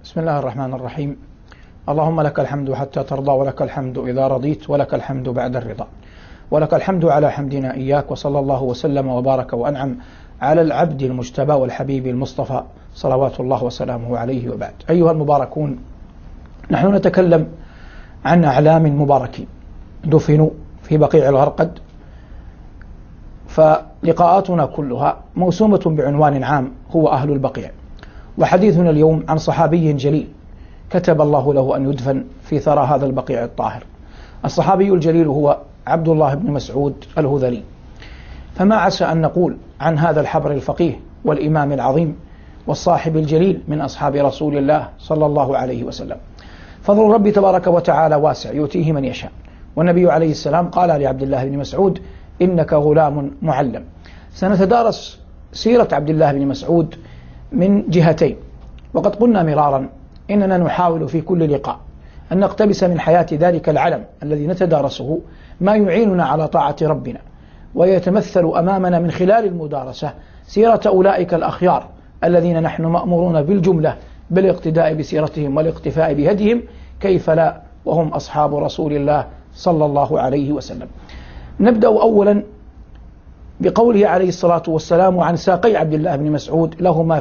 بسم الله الرحمن الرحيم. اللهم لك الحمد حتى ترضى، ولك الحمد إذا رضيت، ولك الحمد بعد الرضا، ولك الحمد على حمدنا إياك. وصلى الله وسلم وبارك وأنعم على العبد المجتبى والحبيب المصطفى صلوات الله وسلامه عليه، وبعد. أيها المباركون، نحن نتكلم عن أعلام مباركين دفنوا في بقيع الغرقد، فلقاءاتنا كلها موسومة بعنوان عام هو أهل البقيع. وحديثنا اليوم عن صحابي جليل كتب الله له أن يدفن في ثرى هذا البقيع الطاهر. الصحابي الجليل هو عبد الله بن مسعود الهذلي. فما عسى أن نقول عن هذا الحبر الفقيه والإمام العظيم والصاحب الجليل من أصحاب رسول الله صلى الله عليه وسلم. فضل ربي تبارك وتعالى واسع يؤتيه من يشاء، والنبي عليه السلام قال لعبد الله بن مسعود: إنك غلام معلم. سنتدارس سيرة عبد الله بن مسعود من جهتين، وقد قلنا مرارا إننا نحاول في كل لقاء أن نقتبس من حياة ذلك العلم الذي نتدارسه ما يعيننا على طاعة ربنا، ويتمثل أمامنا من خلال المدارسة سيرة أولئك الأخيار الذين نحن مأمورون بالجملة بالاقتداء بسيرتهم والاقتفاء بهديهم، كيف لا وهم أصحاب رسول الله صلى الله عليه وسلم. نبدأ أولا بقوله عليه الصلاة والسلام عن ساقي عبد الله بن مسعود: لهما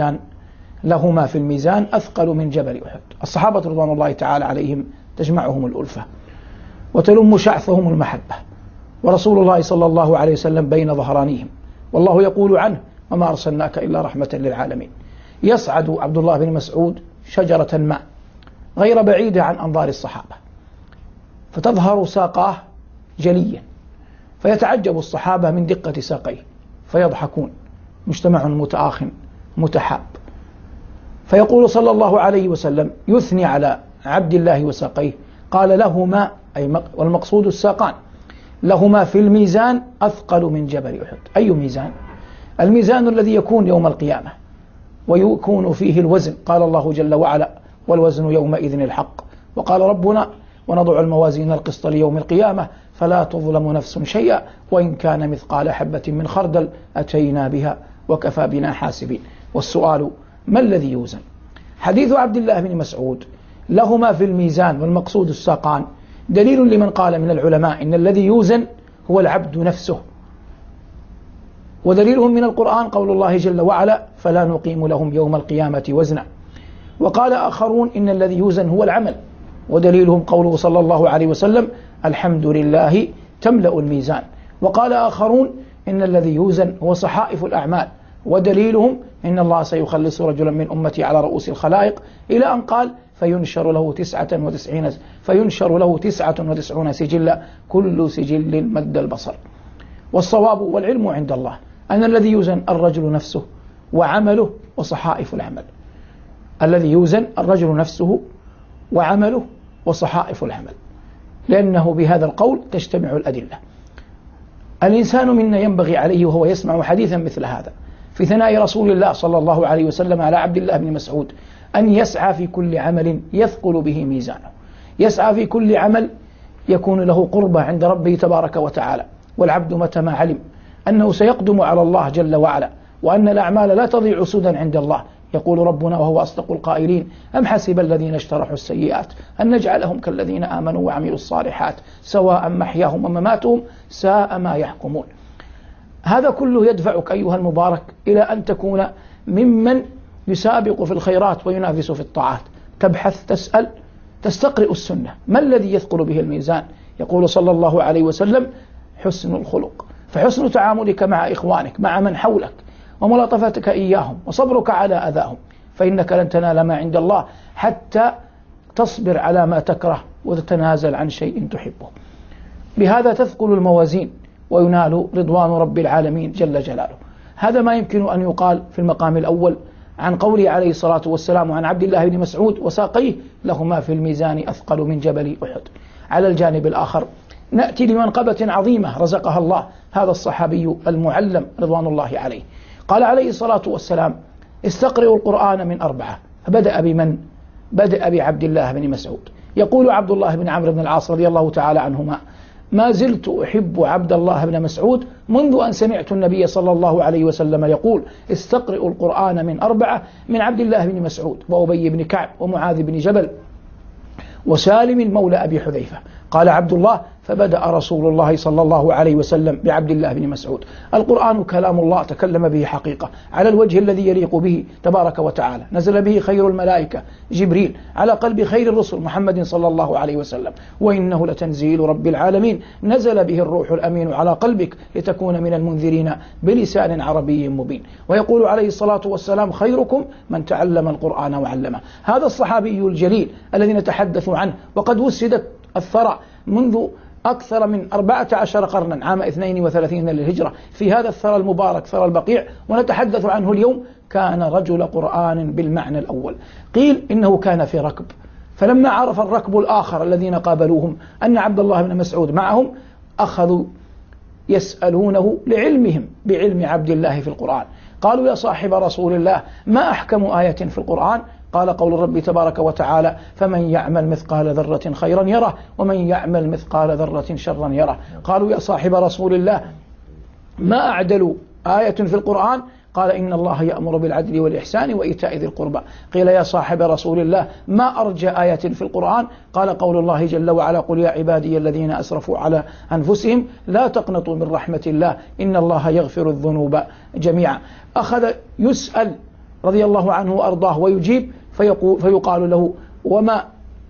في الميزان أثقل من جبل أحد. الصحابة رضوان الله تعالى عليهم تجمعهم الألفة وتلم شعثهم المحبة، ورسول الله صلى الله عليه وسلم بين ظهرانيهم، والله يقول عنه: وما أرسلناك إلا رحمة للعالمين. يصعد عبد الله بن مسعود شجرة ما غير بعيدة عن أنظار الصحابة، فتظهر ساقاه جليا، فيتعجب الصحابة من دقة ساقيه، فيضحكون، مجتمع متآخٍ متحاب. فيقول صلى الله عليه وسلم يثني على عبد الله وساقيه، قال: لهما، أي والمقصود الساقان، لهما في الميزان أثقل من جبل أحد. أي ميزان؟ الميزان الذي يكون يوم القيامة ويكون فيه الوزن. قال الله جل وعلا: والوزن يومئذ الحق. وقال ربنا: ونضع الموازين القسط ليوم القيامة فلا تظلم نفس شيئا وإن كان مثقال حبة من خردل أتينا بها وكفى بنا حاسبين. والسؤال: ما الذي يوزن؟ حديث عبد الله بن مسعود لهما في الميزان والمقصود الساقان دليل لمن قال من العلماء إن الذي يوزن هو العبد نفسه، ودليلهم من القرآن قول الله جل وعلا: فلا نقيم لهم يوم القيامة وزنا. وقال آخرون إن الذي يوزن هو العمل، ودليلهم قوله صلى الله عليه وسلم: الحمد لله تملأ الميزان. وقال آخرون إن الذي يوزن هو صحائف الأعمال، ودليلهم إن الله سيخلص رجلا من أمتي على رؤوس الخلائق، إلى أن قال: فينشر له 99 سجلا كل سجل مد البصر. والصواب والعلم عند الله أن الذي يوزن الرجل نفسه وعمله وصحائف العمل. الذي يوزن الرجل نفسه وعمله وصحائف العمل، لأنه بهذا القول تجتمع الأدلة. الإنسان منا ينبغي عليه وهو يسمع حديثا مثل هذا في ثناء رسول الله صلى الله عليه وسلم على عبد الله بن مسعود أن يسعى في كل عمل يثقل به ميزانه، يسعى في كل عمل يكون له قربة عند ربه تبارك وتعالى. والعبد متى ما علم أنه سيقدم على الله جل وعلا وأن الأعمال لا تضيع سدى عند الله، يقول ربنا وهو أصدق القائلين: أم حسب الذين اجترحوا السيئات أن نجعلهم كالذين آمنوا وعملوا الصالحات سواء محياهم ومماتهم ساء ما يحكمون. هذا كله يدفعك أيها المبارك إلى أن تكون ممن يسابق في الخيرات وينافس في الطاعات، تبحث، تسأل، تستقرئ السنة. ما الذي يثقل به الميزان؟ يقول صلى الله عليه وسلم: حسن الخلق. فحسن تعاملك مع إخوانك، مع من حولك، وملاطفتك إياهم، وصبرك على أذاهم، فإنك لن تنال ما عند الله حتى تصبر على ما تكره وتتنازل عن شيء تحبه. بهذا تثقل الموازين وينال رضوان رب العالمين جل جلاله. هذا ما يمكن أن يقال في المقام الأول عن قوله عليه الصلاة والسلام عن عبد الله بن مسعود وساقيه: لهما في الميزان أثقل من جبل أحد. على الجانب الآخر نأتي لمنقبة عظيمة رزقها الله هذا الصحابي المعلم رضوان الله عليه. قال عليه الصلاة والسلام: استقرئوا القرآن من 4، فبدأ بمن؟ بدأ بعبد الله بن مسعود. يقول عبد الله بن عمرو بن العاص رضي الله تعالى عنهما: ما زلت أحب عبد الله بن مسعود منذ أن سمعت النبي صلى الله عليه وسلم يقول استقرئوا القرآن من 4 من عبد الله بن مسعود وأبي بن كعب ومعاذ بن جبل وسالم مولى أبي حذيفة. قال عبد الله: فبدأ رسول الله صلى الله عليه وسلم بعبد الله بن مسعود. القرآن كلام الله تكلم به حقيقة على الوجه الذي يليق به تبارك وتعالى، نزل به خير الملائكة جبريل على قلب خير الرسل محمد صلى الله عليه وسلم، وإنه لتنزيل رب العالمين، نزل به الروح الأمين على قلبك لتكون من المنذرين بلسان عربي مبين. ويقول عليه الصلاة والسلام: خيركم من تعلم القرآن وعلمه. هذا الصحابي الجليل الذي نتحدث عنه وقد وسدت الثرى منذ أكثر من 14 قرنا، عام 32 للهجرة، في هذا الثرى المبارك ثرى البقيع، ونتحدث عنه اليوم. كان رجل قرآن بالمعنى الأول. قيل إنه كان في ركب، فلما عرف الركب الآخر الذين قابلوهم أن عبد الله بن مسعود معهم، أخذوا يسألونه لعلمهم بعلم عبد الله في القرآن. قالوا: يا صاحب رسول الله، ما أحكم آية في القرآن؟ قال: قول الرب تبارك وتعالى: فمن يعمل مثقال ذرة خيرا يره ومن يعمل مثقال ذرة شرا يره. قالوا: يا صاحب رسول الله، ما أعدل آية في القرآن؟ قال: إن الله يأمر بالعدل والإحسان وإيتاء ذي القربى. قيل: يا صاحب رسول الله، ما أرجى آية في القرآن؟ قال: قول الله جل وعلا: قل يا عبادي الذين أسرفوا على أنفسهم لا تقنطوا من رحمة الله إن الله يغفر الذنوب جميعا. أخذ يسأل رضي الله عنه وأرضاه ويجيب، فيقال له: وما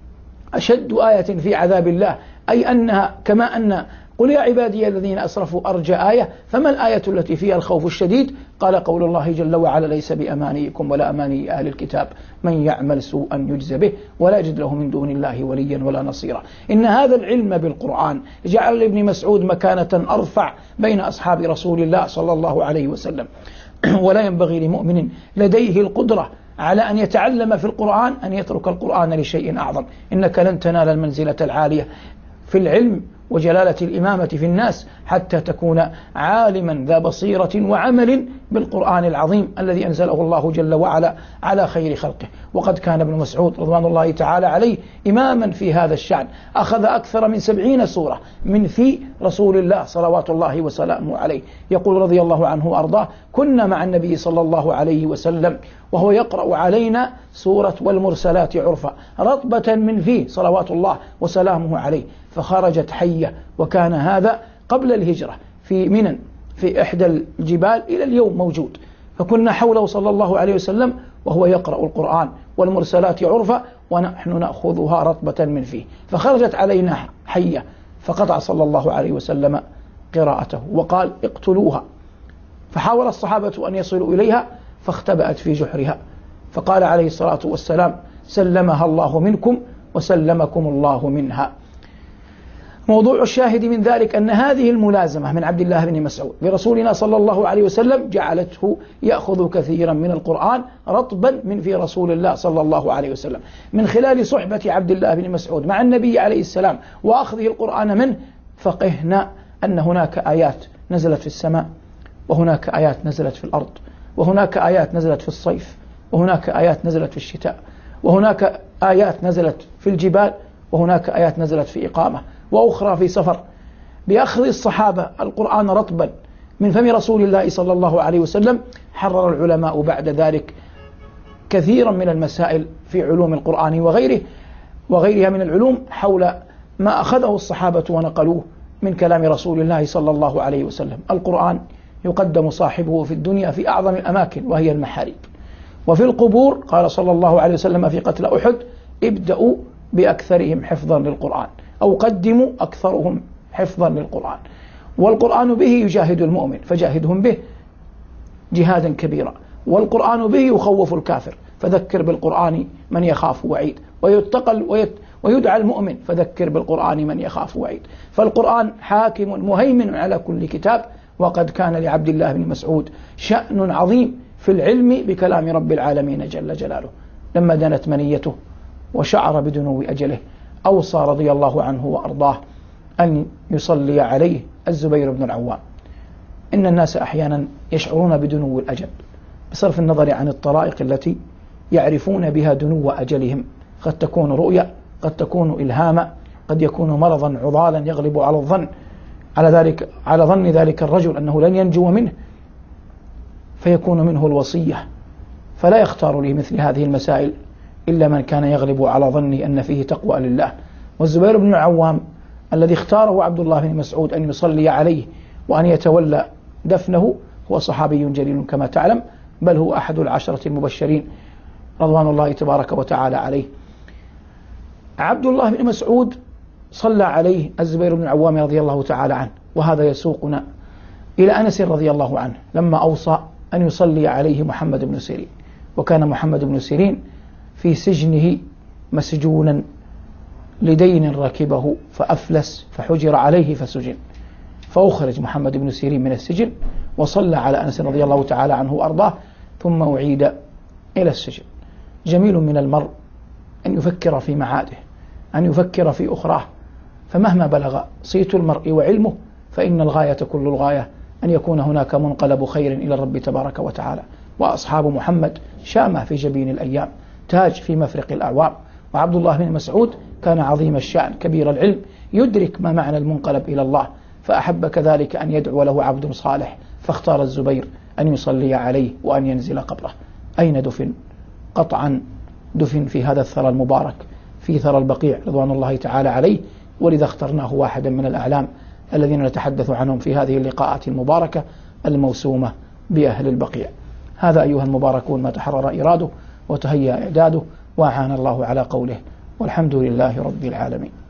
أشد آية في عذاب الله؟ أي أنها كما أن قل يا عبادي الذين أسرفوا أرجى آية، فما الآية التي فيها الخوف الشديد؟ قال: قول الله جل وعلا: ليس بأمانيكم ولا أماني أهل الكتاب، من يعمل سوءا يجز به ولا يجد له من دون الله وليا ولا نصيرا. إن هذا العلم بالقرآن جعل لابن مسعود مكانة أرفع بين أصحاب رسول الله صلى الله عليه وسلم. ولا ينبغي لمؤمن لديه القدرة على أن يتعلم في القرآن أن يترك القرآن لشيء أعظم. إنك لن تنال المنزلة العالية في العلم وجلالة الإمامة في الناس حتى تكون عالما ذا بصيرة وعمل بالقرآن العظيم الذي أنزله الله جل وعلا على خير خلقه. وقد كان ابن مسعود رضوان الله تعالى عليه إماما في هذا الشأن، أخذ أكثر من 70 سورة من في رسول الله صلوات الله وسلامه عليه. يقول رضي الله عنه وأرضاه: كنا مع النبي صلى الله عليه وسلم وهو يقرأ علينا سورة والمرسلات عرفا رطبة من فيه صلوات الله وسلامه عليه، فخرجت حية. وكان هذا قبل الهجرة في منى في إحدى الجبال، إلى اليوم موجود. فكنا حوله صلى الله عليه وسلم وهو يقرأ القرآن والمرسلات عرفا ونحن نأخذها رطبة من فيه، فخرجت علينا حية فقطع صلى الله عليه وسلم قراءته وقال: اقتلوها. فحاول الصحابة أن يصلوا إليها فاختبأت في جحرها، فقال عليه الصلاة والسلام: سلمها الله منكم وسلمكم الله منها. موضوع الشاهد من ذلك أن هذه الملازمة من عبد الله بن مسعود لرسولنا صلى الله عليه وسلم جعلته يأخذ كثيرا من القرآن رطبا من في رسول الله صلى الله عليه وسلم. من خلال صحبة عبد الله بن مسعود مع النبي عليه السلام وأخذه القرآن منه، فقهنا أن هناك آيات نزلت في السماء، وهناك آيات نزلت في الأرض، وهناك آيات نزلت في الصيف، وهناك آيات نزلت في الشتاء، وهناك آيات نزلت في الجبال، وهناك آيات نزلت في إقامة، وأخرى في سفر. بأخذ الصحابة القرآن رطبا من فم رسول الله صلى الله عليه وسلم، حرر العلماء بعد ذلك كثيرا من المسائل في علوم القرآن وغيرها من العلوم حول ما أخذه الصحابة ونقلوه من كلام رسول الله صلى الله عليه وسلم. القرآن يقدم صاحبه في الدنيا في أعظم الأماكن وهي المحاريب، وفي القبور قال صلى الله عليه وسلم في قتل أحد: ابدأوا بأكثرهم حفظا للقرآن، أو قدموا أكثرهم حفظا للقرآن. والقرآن به يجاهد المؤمن فجاهدهم به جهادا كبيرا، والقرآن به يخوف الكافر فذكر بالقرآن من يخاف وعيد، ويدعى المؤمن فذكر بالقرآن من يخاف وعيد. فالقرآن حاكم مهيمن على كل كتاب. وقد كان لعبد الله بن مسعود شأن عظيم في العلم بكلام رب العالمين جل جلاله. لما دنت منيته وشعر بدنو أجله، أوصى رضي الله عنه وأرضاه أن يصلي عليه الزبير بن العوام. إن الناس أحيانا يشعرون بدنو الأجل بصرف النظر عن الطرائق التي يعرفون بها دنو أجلهم، قد تكون رؤيا، قد تكون إلهاما، قد يكون مرضا عضالا يغلب على الظن على ظن ذلك الرجل أنه لن ينجو منه، فيكون منه الوصية، فلا يختار لي مثل هذه المسائل إلا من كان يغلب على ظني أن فيه تقوى لله. والزبير بن العوام الذي اختاره عبد الله بن مسعود أن يصلي عليه وأن يتولى دفنه هو صحابي جليل كما تعلم، بل هو أحد العشرة المبشرين رضوان الله تبارك وتعالى عليه. عبد الله بن مسعود صلى عليه الزبير بن العوام رضي الله تعالى عنه، وهذا يسوقنا إلى أنس رضي الله عنه لما أوصى أن يصلي عليه محمد بن سيرين. وكان محمد بن سيرين في سجنه مسجونا لدين ركبه فأفلس فحجر عليه فسجن، فأخرج محمد بن سيرين من السجن وصلى على أنس رضي الله تعالى عنه وأرضاه، ثم أعيد إلى السجن. جميل من المرء أن يفكر في معاده، أن يفكر في أخراه، فمهما بلغ صيت المرء وعلمه فإن الغاية كل الغاية أن يكون هناك منقلب خير إلى الرب تبارك وتعالى. وأصحاب محمد شامة في جبين الأيام، تاج في مفرق الأعوام. وعبد الله بن مسعود كان عظيم الشأن كبير العلم، يدرك ما معنى المنقلب إلى الله، فأحب كذلك أن يدعو له عبد صالح، فاختار الزبير أن يصلي عليه وأن ينزل قبره. أين دفن؟ قطعا دفن في هذا الثرى المبارك، في ثرى البقيع رضوان الله تعالى عليه، ولذا اخترناه واحدا من الأعلام الذين نتحدث عنهم في هذه اللقاءات المباركة الموسومة بأهل البقيع. هذا أيها المباركون ما تحرر إراده وتهيأ إعداده، وأعان الله على قوله، والحمد لله رب العالمين.